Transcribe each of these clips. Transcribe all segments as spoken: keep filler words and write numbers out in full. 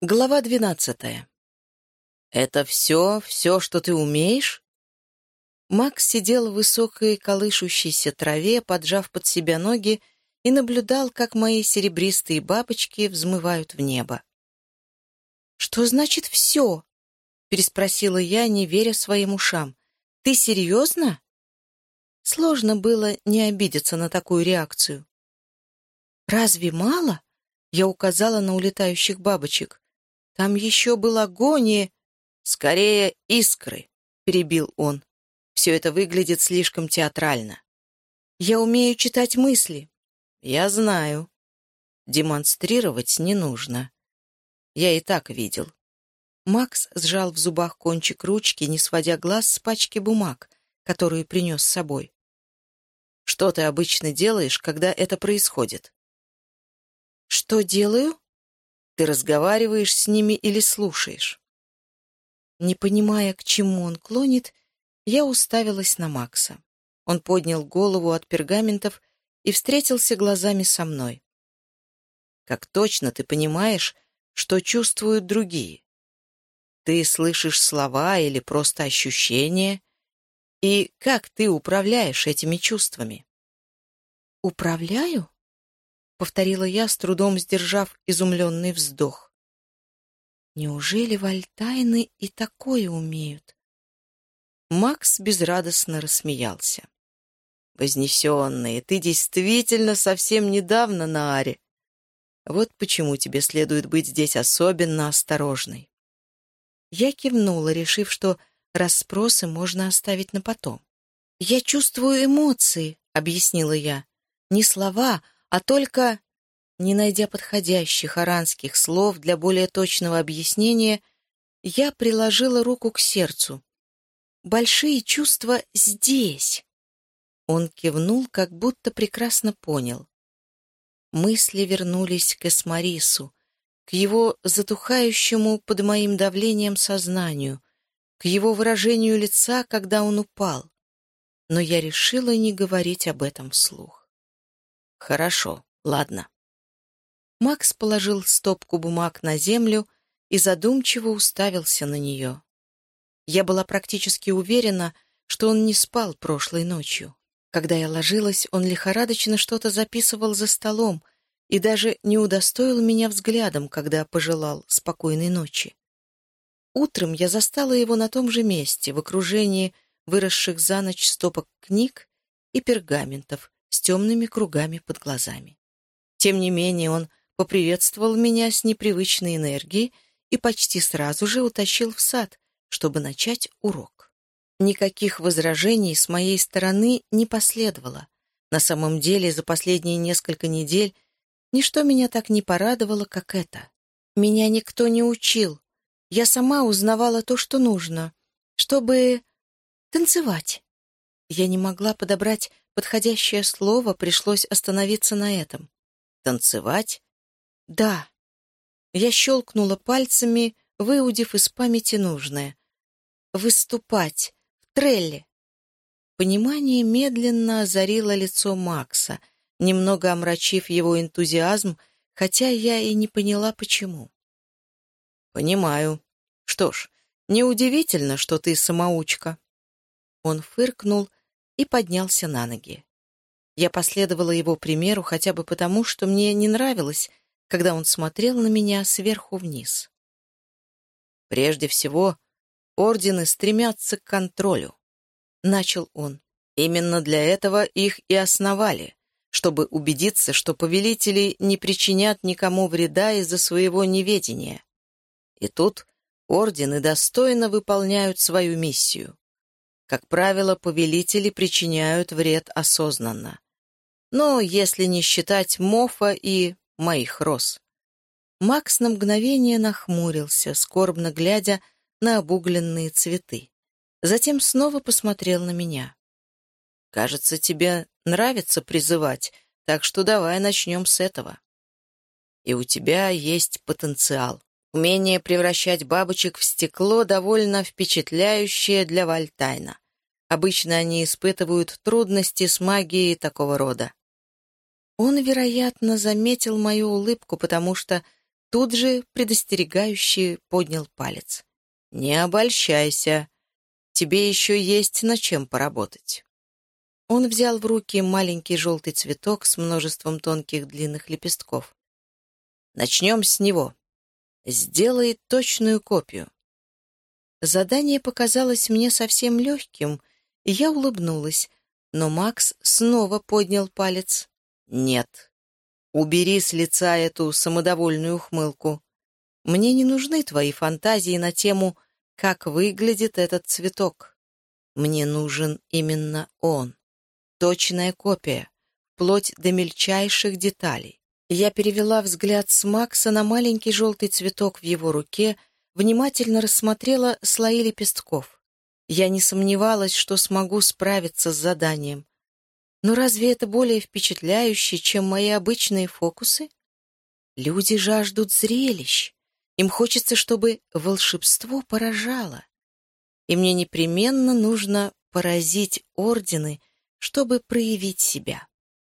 Глава двенадцатая. «Это все, все, что ты умеешь?» Макс сидел в высокой колышущейся траве, поджав под себя ноги, и наблюдал, как мои серебристые бабочки взмывают в небо. «Что значит «все»?» — переспросила я, не веря своим ушам. «Ты серьезно?» Сложно было не обидеться на такую реакцию. «Разве мало?» — я указала на улетающих бабочек. «Там еще был огонь и...» «Скорее, искры», — перебил он. «Все это выглядит слишком театрально». «Я умею читать мысли». «Я знаю. Демонстрировать не нужно. Я и так видел». Макс сжал в зубах кончик ручки, не сводя глаз с пачки бумаг, которую принес с собой. «Что ты обычно делаешь, когда это происходит?» «Что делаю?» «Ты разговариваешь с ними или слушаешь?» Не понимая, к чему он клонит, я уставилась на Макса. Он поднял голову от пергаментов и встретился глазами со мной. «Как точно ты понимаешь, что чувствуют другие? Ты слышишь слова или просто ощущения? И как ты управляешь этими чувствами?» «Управляю?» — повторила я, с трудом сдержав изумленный вздох. «Неужели вальтайны и такое умеют?» Макс безрадостно рассмеялся. «Вознесенные, ты действительно совсем недавно на Аре. Вот почему тебе следует быть здесь особенно осторожной». Я кивнула, решив, что расспросы можно оставить на потом. «Я чувствую эмоции», — объяснила я. «Не слова, а только...» Не найдя подходящих аранских слов для более точного объяснения, я приложила руку к сердцу. «Большие чувства здесь!» Он кивнул, как будто прекрасно понял. Мысли вернулись к Эсмарису, к его затухающему под моим давлением сознанию, к его выражению лица, когда он упал. Но я решила не говорить об этом вслух. «Хорошо, ладно». Макс положил стопку бумаг на землю и задумчиво уставился на нее. Я была практически уверена, что он не спал прошлой ночью. Когда я ложилась, он лихорадочно что-то записывал за столом и даже не удостоил меня взглядом, когда пожелал спокойной ночи. Утром я застала его на том же месте, в окружении выросших за ночь стопок книг и пергаментов с темными кругами под глазами. Тем не менее он поприветствовал меня с непривычной энергией и почти сразу же утащил в сад, чтобы начать урок. Никаких возражений с моей стороны не последовало. На самом деле, за последние несколько недель ничто меня так не порадовало, как это. Меня никто не учил. Я сама узнавала то, что нужно, чтобы танцевать. Я не могла подобрать подходящее слово, пришлось остановиться на этом. Танцевать? Да. Я щелкнула пальцами, выудив из памяти нужное. Выступать. В трелле. Понимание медленно озарило лицо Макса, немного омрачив его энтузиазм, хотя я и не поняла, почему. «Понимаю. Что ж, неудивительно, что ты самоучка». Он фыркнул и поднялся на ноги. Я последовала его примеру хотя бы потому, что мне не нравилось, когда он смотрел на меня сверху вниз. «Прежде всего, ордены стремятся к контролю», — начал он. «Именно для этого их и основали, чтобы убедиться, что повелители не причинят никому вреда из-за своего неведения. И тут ордены достойно выполняют свою миссию. Как правило, повелители причиняют вред осознанно. Но если не считать Мофа и моих роз». Макс на мгновение нахмурился, скорбно глядя на обугленные цветы. Затем снова посмотрел на меня. «Кажется, тебе нравится призывать, так что давай начнем с этого. И у тебя есть потенциал. Умение превращать бабочек в стекло довольно впечатляющее для вальтайна. Обычно они испытывают трудности с магией такого рода». Он, вероятно, заметил мою улыбку, потому что тут же предостерегающе поднял палец. «Не обольщайся. Тебе еще есть над чем поработать». Он взял в руки маленький желтый цветок с множеством тонких длинных лепестков. «Начнем с него. Сделай точную копию». Задание показалось мне совсем легким, и я улыбнулась, но Макс снова поднял палец. «Нет. Убери с лица эту самодовольную ухмылку. Мне не нужны твои фантазии на тему, как выглядит этот цветок. Мне нужен именно он. Точная копия, вплоть до мельчайших деталей». Я перевела взгляд с Макса на маленький желтый цветок в его руке, внимательно рассмотрела слои лепестков. Я не сомневалась, что смогу справиться с заданием. Но разве это более впечатляюще, чем мои обычные фокусы? Люди жаждут зрелищ. Им хочется, чтобы волшебство поражало. И мне непременно нужно поразить ордены, чтобы проявить себя.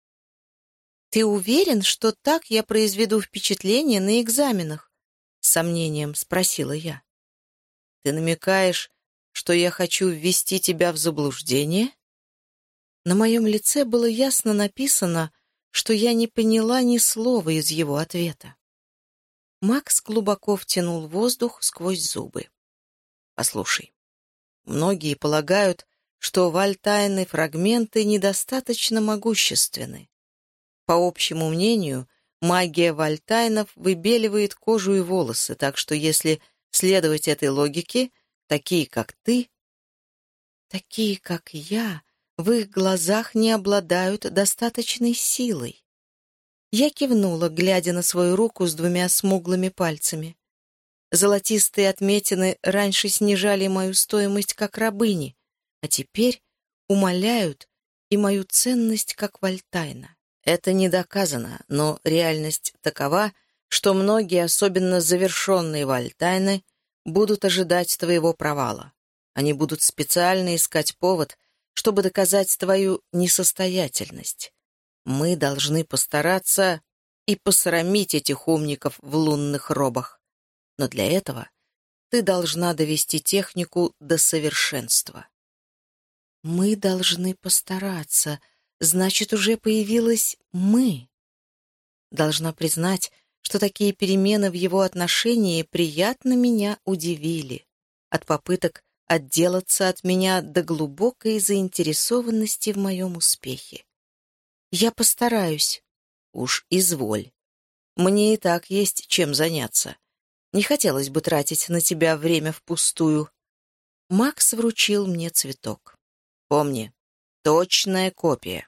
«Ты уверен, что так я произведу впечатление на экзаменах?» — с сомнением спросила я. «Ты намекаешь, что я хочу ввести тебя в заблуждение?» На моем лице было ясно написано, что я не поняла ни слова из его ответа. Макс глубоко втянул воздух сквозь зубы. «Послушай, многие полагают, что вальтайны фрагменты недостаточно могущественны. По общему мнению, магия вальтайнов выбеливает кожу и волосы, так что если следовать этой логике, такие, как ты, такие, как я, в их глазах не обладают достаточной силой. Я кивнула, глядя на свою руку с двумя смуглыми пальцами. Золотистые отметины раньше снижали мою стоимость как рабыни, а теперь умаляют и мою ценность как вальтайна. Это не доказано, но реальность такова, что многие, особенно завершенные вальтайны, будут ожидать твоего провала. Они будут специально искать повод, чтобы доказать твою несостоятельность. Мы должны постараться и посрамить этих умников в лунных робах. Но для этого ты должна довести технику до совершенства. Мы должны постараться, значит, уже появилось «мы». Должна признать, что такие перемены в его отношении приятно меня удивили. От попыток отделаться от меня до глубокой заинтересованности в моем успехе. Я постараюсь. Уж изволь. Мне и так есть чем заняться. Не хотелось бы тратить на тебя время впустую. Макс вручил мне цветок. Помни, точная копия.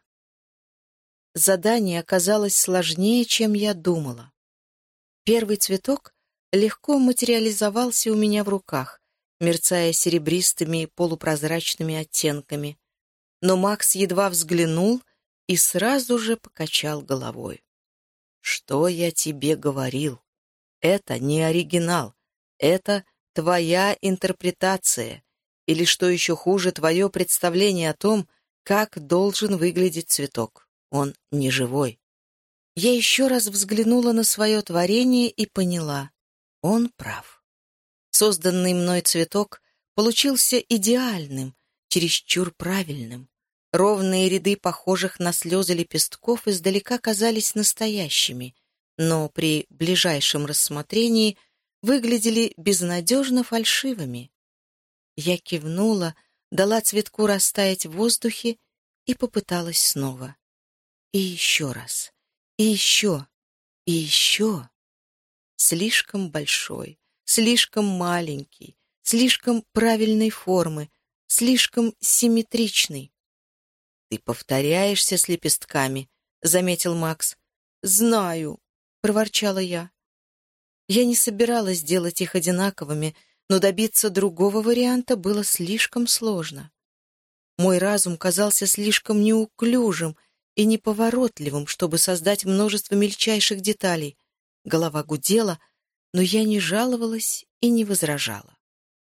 Задание оказалось сложнее, чем я думала. Первый цветок легко материализовался у меня в руках, мерцая серебристыми полупрозрачными оттенками. Но Макс едва взглянул и сразу же покачал головой. «Что я тебе говорил? Это не оригинал. Это твоя интерпретация. Или, что еще хуже, твое представление о том, как должен выглядеть цветок. Он не живой». Я еще раз взглянула на свое творение и поняла. Он прав. Созданный мной цветок получился идеальным, чересчур правильным. Ровные ряды похожих на слезы лепестков издалека казались настоящими, но при ближайшем рассмотрении выглядели безнадежно фальшивыми. Я кивнула, дала цветку растаять в воздухе и попыталась снова. И еще раз. И еще. И еще. Слишком большой, слишком маленький, слишком правильной формы, слишком симметричный. «Ты повторяешься с лепестками», — заметил Макс. «Знаю», — проворчала я. Я не собиралась делать их одинаковыми, но добиться другого варианта было слишком сложно. Мой разум казался слишком неуклюжим и неповоротливым, чтобы создать множество мельчайших деталей. Голова гудела, но я не жаловалась и не возражала.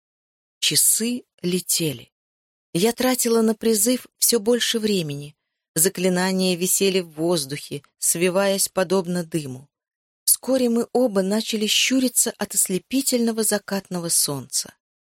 Часы летели. Я тратила на призыв все больше времени. Заклинания висели в воздухе, свиваясь подобно дыму. Вскоре мы оба начали щуриться от ослепительного закатного солнца.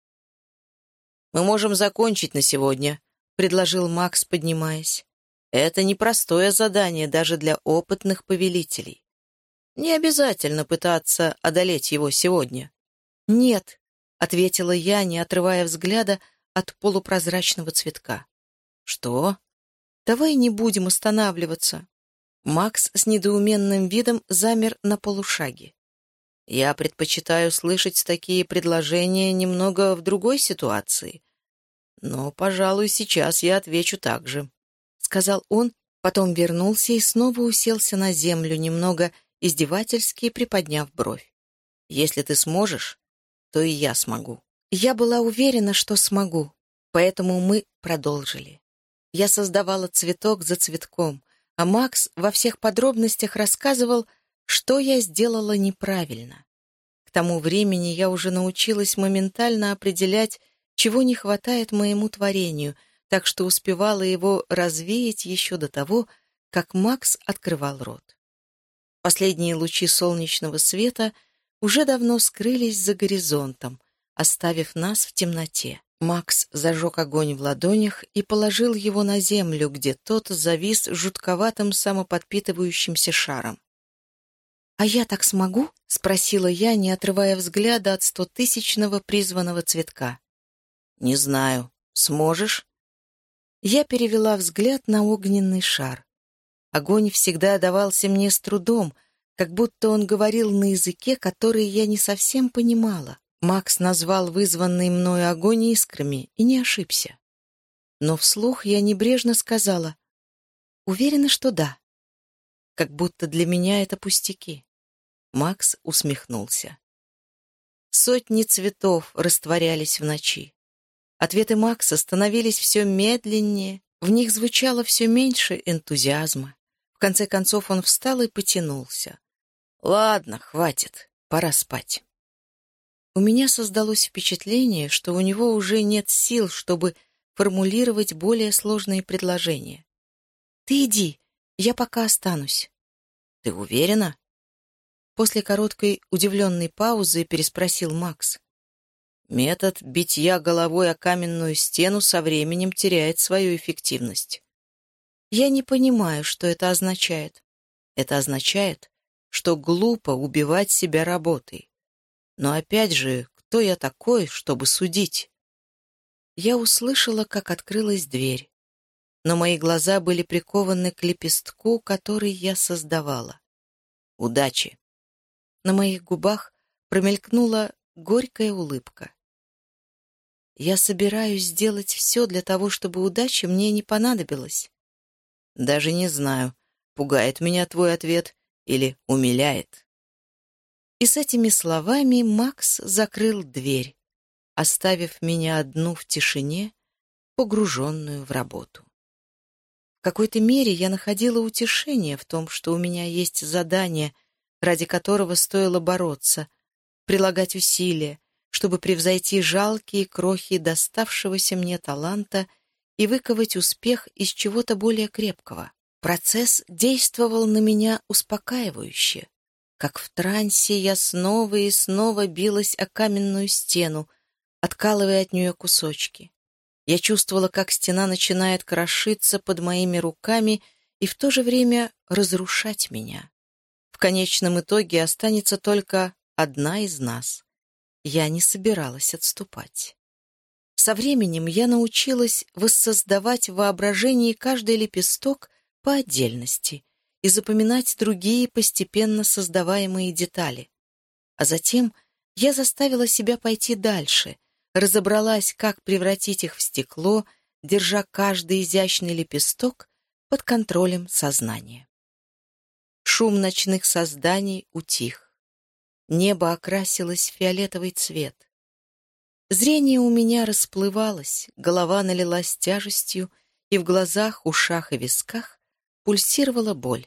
«Мы можем закончить на сегодня», — предложил Макс, поднимаясь. «Это непростое задание даже для опытных повелителей. Не обязательно пытаться одолеть его сегодня». «Нет», — ответила я, не отрывая взгляда от полупрозрачного цветка. «Что?» «Давай не будем останавливаться». Макс с недоуменным видом замер на полушаге. «Я предпочитаю слышать такие предложения немного в другой ситуации. Но, пожалуй, сейчас я отвечу так же», — сказал он, потом вернулся и снова уселся на землю, немного издевательски приподняв бровь. «Если ты сможешь, то и я смогу». Я была уверена, что смогу, поэтому мы продолжили. Я создавала цветок за цветком, а Макс во всех подробностях рассказывал, что я сделала неправильно. К тому времени я уже научилась моментально определять, чего не хватает моему творению, так что успевала его развеять еще до того, как Макс открывал рот. Последние лучи солнечного света уже давно скрылись за горизонтом, оставив нас в темноте. Макс зажег огонь в ладонях и положил его на землю, где тот завис жутковатым самоподпитывающимся шаром. «А я так смогу?» — спросила я, не отрывая взгляда от стотысячного призванного цветка. «Не знаю. Сможешь?» Я перевела взгляд на огненный шар. Огонь всегда давался мне с трудом, как будто он говорил на языке, который я не совсем понимала. Макс назвал вызванный мною огонь искрами и не ошибся. Но вслух я небрежно сказала: «Уверена, что да». Как будто для меня это пустяки. Макс усмехнулся. Сотни цветов растворялись в ночи. Ответы Макса становились все медленнее, в них звучало все меньше энтузиазма. В конце концов он встал и потянулся. «Ладно, хватит, пора спать». У меня создалось впечатление, что у него уже нет сил, чтобы формулировать более сложные предложения. «Ты иди, я пока останусь». «Ты уверена?» После короткой удивленной паузы переспросил Макс. «Метод битья головой о каменную стену со временем теряет свою эффективность». «Я не понимаю, что это означает». «Это означает, что глупо убивать себя работой. Но опять же, кто я такой, чтобы судить?» Я услышала, как открылась дверь, но мои глаза были прикованы к лепестку, который я создавала. «Удачи!» На моих губах промелькнула горькая улыбка. «Я собираюсь сделать все для того, чтобы удача мне не понадобилась». «Даже не знаю, пугает меня твой ответ или умиляет». И с этими словами Макс закрыл дверь, оставив меня одну в тишине, погруженную в работу. В какой-то мере я находила утешение в том, что у меня есть задание, ради которого стоило бороться, прилагать усилия, чтобы превзойти жалкие крохи доставшегося мне таланта и выковать успех из чего-то более крепкого. Процесс действовал на меня успокаивающе. Как в трансе я снова и снова билась о каменную стену, откалывая от нее кусочки. Я чувствовала, как стена начинает крошиться под моими руками и в то же время разрушать меня. В конечном итоге останется только одна из нас. Я не собиралась отступать. Со временем я научилась воссоздавать в воображении каждый лепесток по отдельности и запоминать другие постепенно создаваемые детали. А затем я заставила себя пойти дальше, разобралась, как превратить их в стекло, держа каждый изящный лепесток под контролем сознания. Шум ночных созданий утих. Небо окрасилось в фиолетовый цвет. Зрение у меня расплывалось, голова налилась тяжестью, и в глазах, ушах и висках пульсировала боль.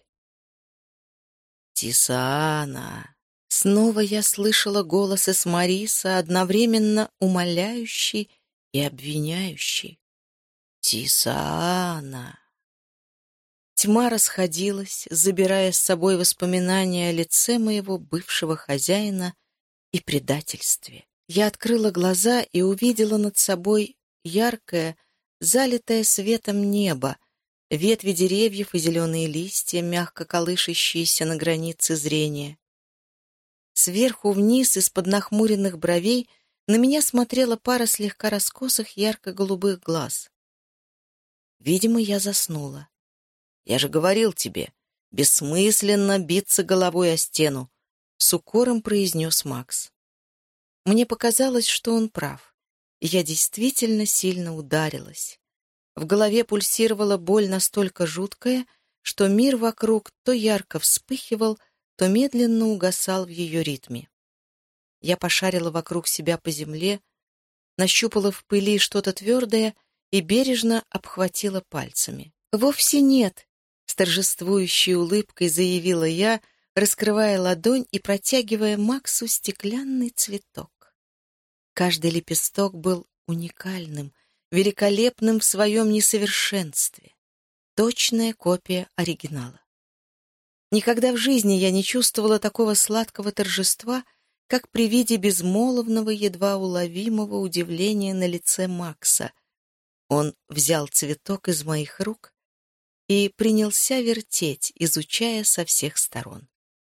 «Тисана!» Снова я слышала голос Эсмариса, одновременно умоляющий и обвиняющий. «Тисана!» Тьма расходилась, забирая с собой воспоминания о лице моего бывшего хозяина и предательстве. Я открыла глаза и увидела над собой яркое, залитое светом небо, ветви деревьев и зеленые листья, мягко колышащиеся на границе зрения. Сверху вниз, из-под нахмуренных бровей, на меня смотрела пара слегка раскосых ярко-голубых глаз. Видимо, я заснула. «Я же говорил тебе, бессмысленно биться головой о стену», — с укором произнес Макс. Мне показалось, что он прав. Я действительно сильно ударилась. В голове пульсировала боль настолько жуткая, что мир вокруг то ярко вспыхивал, то медленно угасал в ее ритме. Я пошарила вокруг себя по земле, нащупала в пыли что-то твердое и бережно обхватила пальцами. «Вовсе нет!» — с торжествующей улыбкой заявила я, раскрывая ладонь и протягивая Максу стеклянный цветок. Каждый лепесток был уникальным, великолепным в своем несовершенстве. Точная копия оригинала. Никогда в жизни я не чувствовала такого сладкого торжества, как при виде безмолвного, едва уловимого удивления на лице Макса. Он взял цветок из моих рук и принялся вертеть, изучая со всех сторон.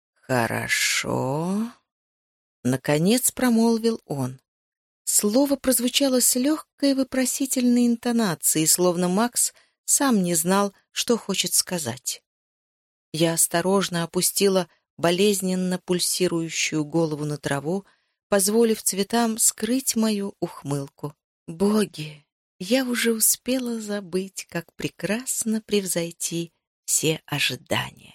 «Хорошо», — наконец промолвил он. Слово прозвучало с легкой вопросительной интонацией, словно Макс сам не знал, что хочет сказать. Я осторожно опустила болезненно пульсирующую голову на траву, позволив цветам скрыть мою ухмылку. Боги, я уже успела забыть, как прекрасно превзойти все ожидания.